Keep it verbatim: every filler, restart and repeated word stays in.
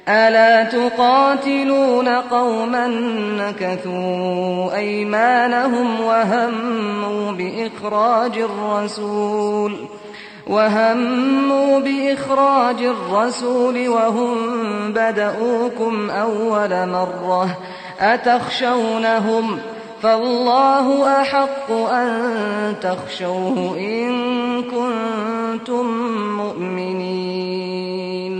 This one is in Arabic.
ألا تقاتلون قوما نكثوا أيمانهم وهموا بإخراج الرسول وهموا بإخراج الرسول وهم بدؤوكم أول مرة أتخشونهم فالله أحق أن تخشوه إن كنتم مؤمنين